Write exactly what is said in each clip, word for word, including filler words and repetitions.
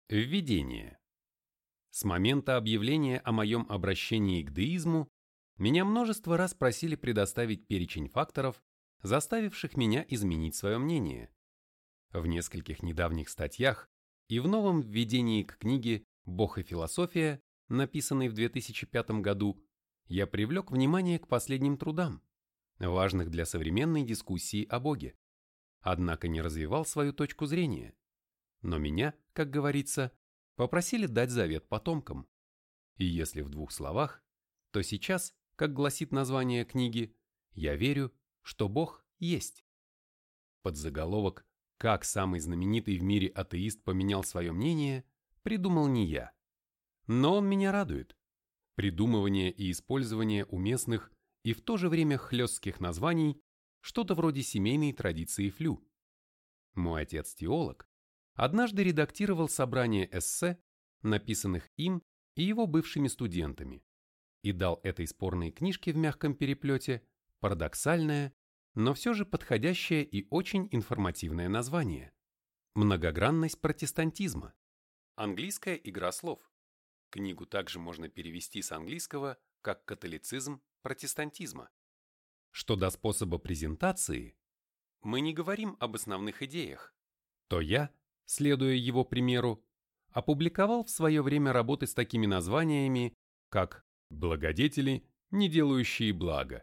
Введение. С момента объявления о моем обращении к деизму меня множество раз просили предоставить перечень факторов, заставивших меня изменить свое мнение. В нескольких недавних статьях и в новом введении к книге «Бог и философия», написанной в две тысячи пятом году, я привлек внимание к последним трудам, важных для современной дискуссии о Боге, однако не развивал свою точку зрения. Но меня, как говорится, попросили дать завет потомкам. И если в двух словах, то сейчас, как гласит название книги, я верю, что Бог есть. Подзаголовок «Как самый знаменитый в мире атеист поменял свое мнение» придумал не я. Но он меня радует. Придумывание и использование уместных и в то же время хлестких названий что-то вроде семейной традиции флю. Мой отец-теолог однажды редактировал собрание эссе, написанных им и его бывшими студентами, и дал этой спорной книжке в мягком переплете парадоксальное, но все же подходящее и очень информативное название «Многогранность протестантизма». Английская игра слов. Книгу также можно перевести с английского как «Католицизм протестантизма». Что до способа презентации, мы не говорим об основных идеях, то я, следуя его примеру, опубликовал в свое время работы с такими названиями, как «Благодетели, не делающие блага»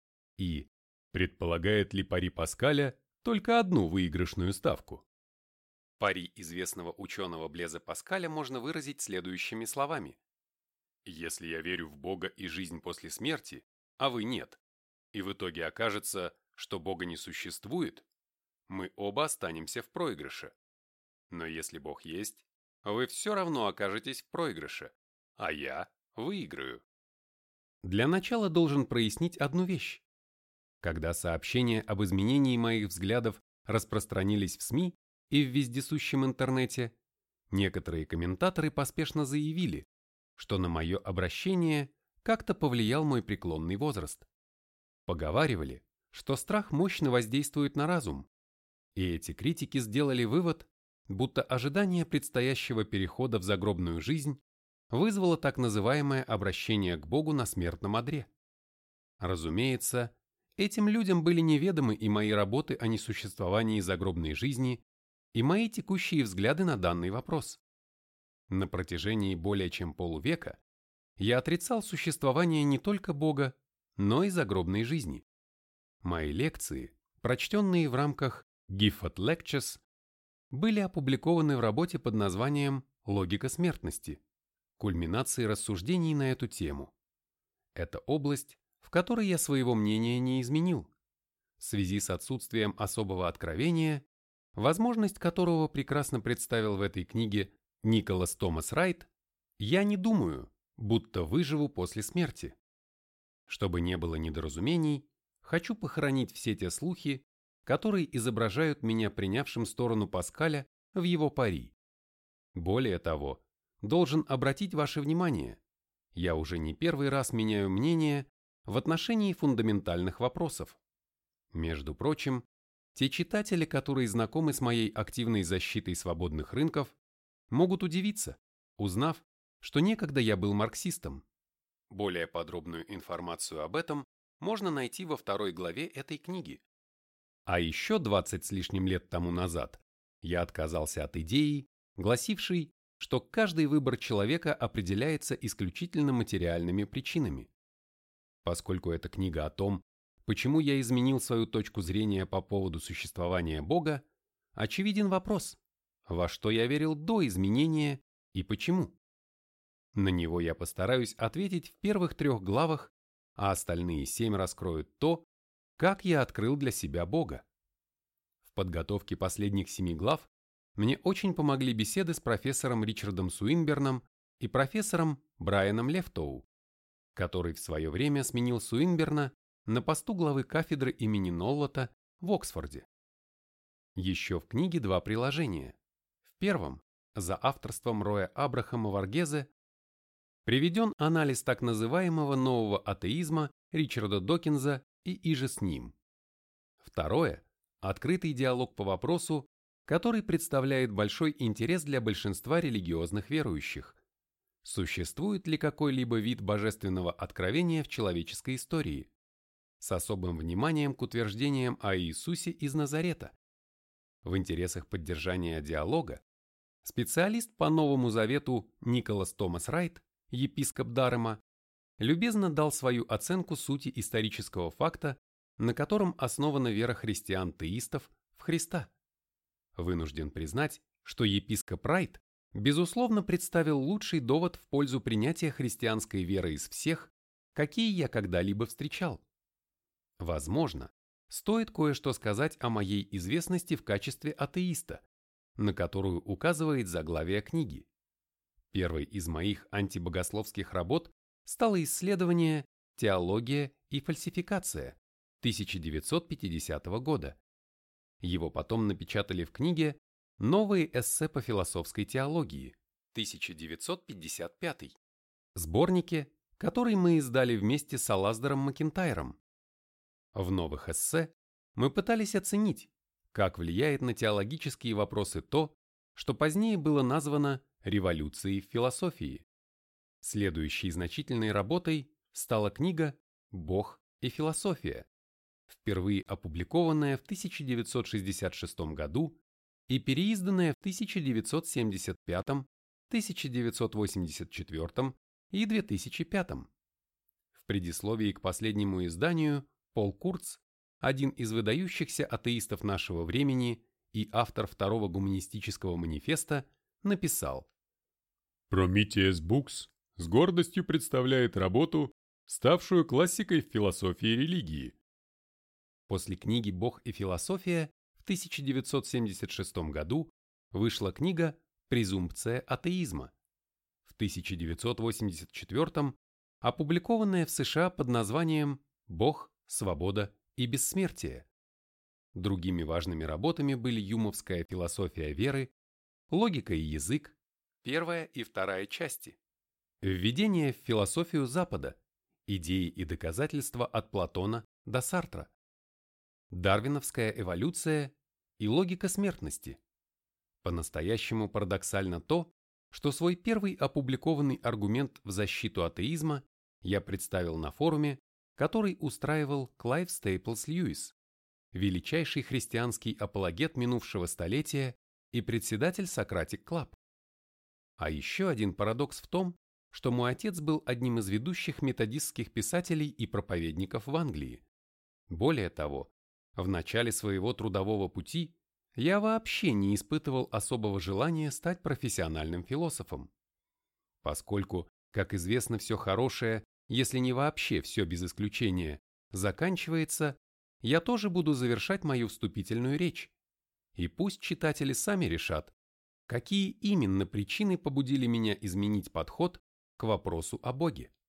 и «Предполагает ли пари Паскаля только одну выигрышную ставку?». Пари известного ученого Блеза Паскаля можно выразить следующими словами. «Если я верю в Бога и жизнь после смерти, а вы нет, и в итоге окажется, что Бога не существует, мы оба останемся в проигрыше. Но если Бог есть, вы все равно окажетесь в проигрыше, а я выиграю». Для начала должен прояснить одну вещь. Когда сообщения об изменении моих взглядов распространились в СМИ и в вездесущем интернете, некоторые комментаторы поспешно заявили, что на мое обращение как-то повлиял мой преклонный возраст. Поговаривали, что страх мощно воздействует на разум, и эти критики сделали вывод, будто ожидание предстоящего перехода в загробную жизнь вызвало так называемое обращение к Богу на смертном одре. Разумеется, этим людям были неведомы и мои работы о несуществовании загробной жизни, и мои текущие взгляды на данный вопрос. На протяжении более чем полувека я отрицал существование не только Бога, но и загробной жизни. Мои лекции, прочтенные в рамках Gifford Lectures, были опубликованы в работе под названием «Логика смертности», кульминации рассуждений на эту тему. Это область, в которой я своего мнения не изменил, в связи с отсутствием особого откровения, возможность которого прекрасно представил в этой книге Николас Томас Райт, я не думаю, будто выживу после смерти. Чтобы не было недоразумений, хочу похоронить все те слухи, которые изображают меня принявшим сторону Паскаля в его пари. Более того, должен обратить ваше внимание, я уже не первый раз меняю мнение в отношении фундаментальных вопросов. Между прочим, те читатели, которые знакомы с моей активной защитой свободных рынков, могут удивиться, узнав, что некогда я был марксистом. Более подробную информацию об этом можно найти во второй главе этой книги. А еще двадцать с лишним лет тому назад я отказался от идеи, гласившей, что каждый выбор человека определяется исключительно материальными причинами. Поскольку эта книга о том, почему я изменил свою точку зрения по поводу существования Бога, очевиден вопрос, во что я верил до изменения и почему. На него я постараюсь ответить в первых трех главах, а остальные семь раскроют то, как я открыл для себя Бога. В подготовке последних семи глав мне очень помогли беседы с профессором Ричардом Суинберном и профессором Брайаном Лефтоу, который в свое время сменил Суинберна на посту главы кафедры имени Ноллота в Оксфорде. Еще в книге два приложения. В первом, за авторством Роя Абрахама Варгезе, приведен анализ так называемого нового атеизма Ричарда Докинза и иже с ним. Второе – открытый диалог по вопросу, который представляет большой интерес для большинства религиозных верующих. Существует ли какой-либо вид божественного откровения в человеческой истории? С особым вниманием к утверждениям о Иисусе из Назарета. В интересах поддержания диалога специалист по Новому Завету Николас Томас Райт, епископ Дарема, любезно дал свою оценку сути исторического факта, на котором основана вера христиан-теистов в Христа. Вынужден признать, что епископ Райт безусловно представил лучший довод в пользу принятия христианской веры из всех, какие я когда-либо встречал. Возможно, стоит кое-что сказать о моей известности в качестве атеиста, на которую указывает заглавие книги. Первой из моих антибогословских работ стало исследование «Теология и фальсификация» тысяча девятьсот пятидесятого года. Его потом напечатали в книге «Новые эссе по философской теологии» тысяча девятьсот пятьдесят пятый, сборнике, который мы издали вместе с Алаздером Макинтайром. В новых эссе мы пытались оценить, как влияет на теологические вопросы то, что позднее было названо революцией в философии. Следующей значительной работой стала книга «Бог и философия», впервые опубликованная в тысяча девятьсот шестьдесят шестом году и переизданная в тысяча девятьсот семьдесят пятом, тысяча девятьсот восемьдесят четвёртом и две тысячи пятом. В предисловии к последнему изданию Пол Курц, один из выдающихся атеистов нашего времени и автор второго гуманистического манифеста, написал: Prometheus Books с гордостью представляет работу, ставшую классикой в философии религии. После книги «Бог и философия» в тысяча девятьсот семьдесят шестом году вышла книга «Презумпция атеизма», в тысяча девятьсот восемьдесят четвёртом опубликованная в США под названием «Бог, свобода и бессмертие». Другими важными работами были юмовская философия веры, логика и язык, первая и вторая части, введение в философию Запада, идеи и доказательства от Платона до Сартра, дарвиновская эволюция и логика смертности. По-настоящему парадоксально то, что свой первый опубликованный аргумент в защиту атеизма я представил на форуме, который устраивал Клайв Стейплс Льюис, величайший христианский апологет минувшего столетия и председатель Socratic Club. А еще один парадокс в том, что мой отец был одним из ведущих методистских писателей и проповедников в Англии. Более того, в начале своего трудового пути я вообще не испытывал особого желания стать профессиональным философом. Поскольку, как известно, все хорошее, если не вообще все без исключения, заканчивается, я тоже буду завершать мою вступительную речь. И пусть читатели сами решат, какие именно причины побудили меня изменить подход к вопросу о Боге.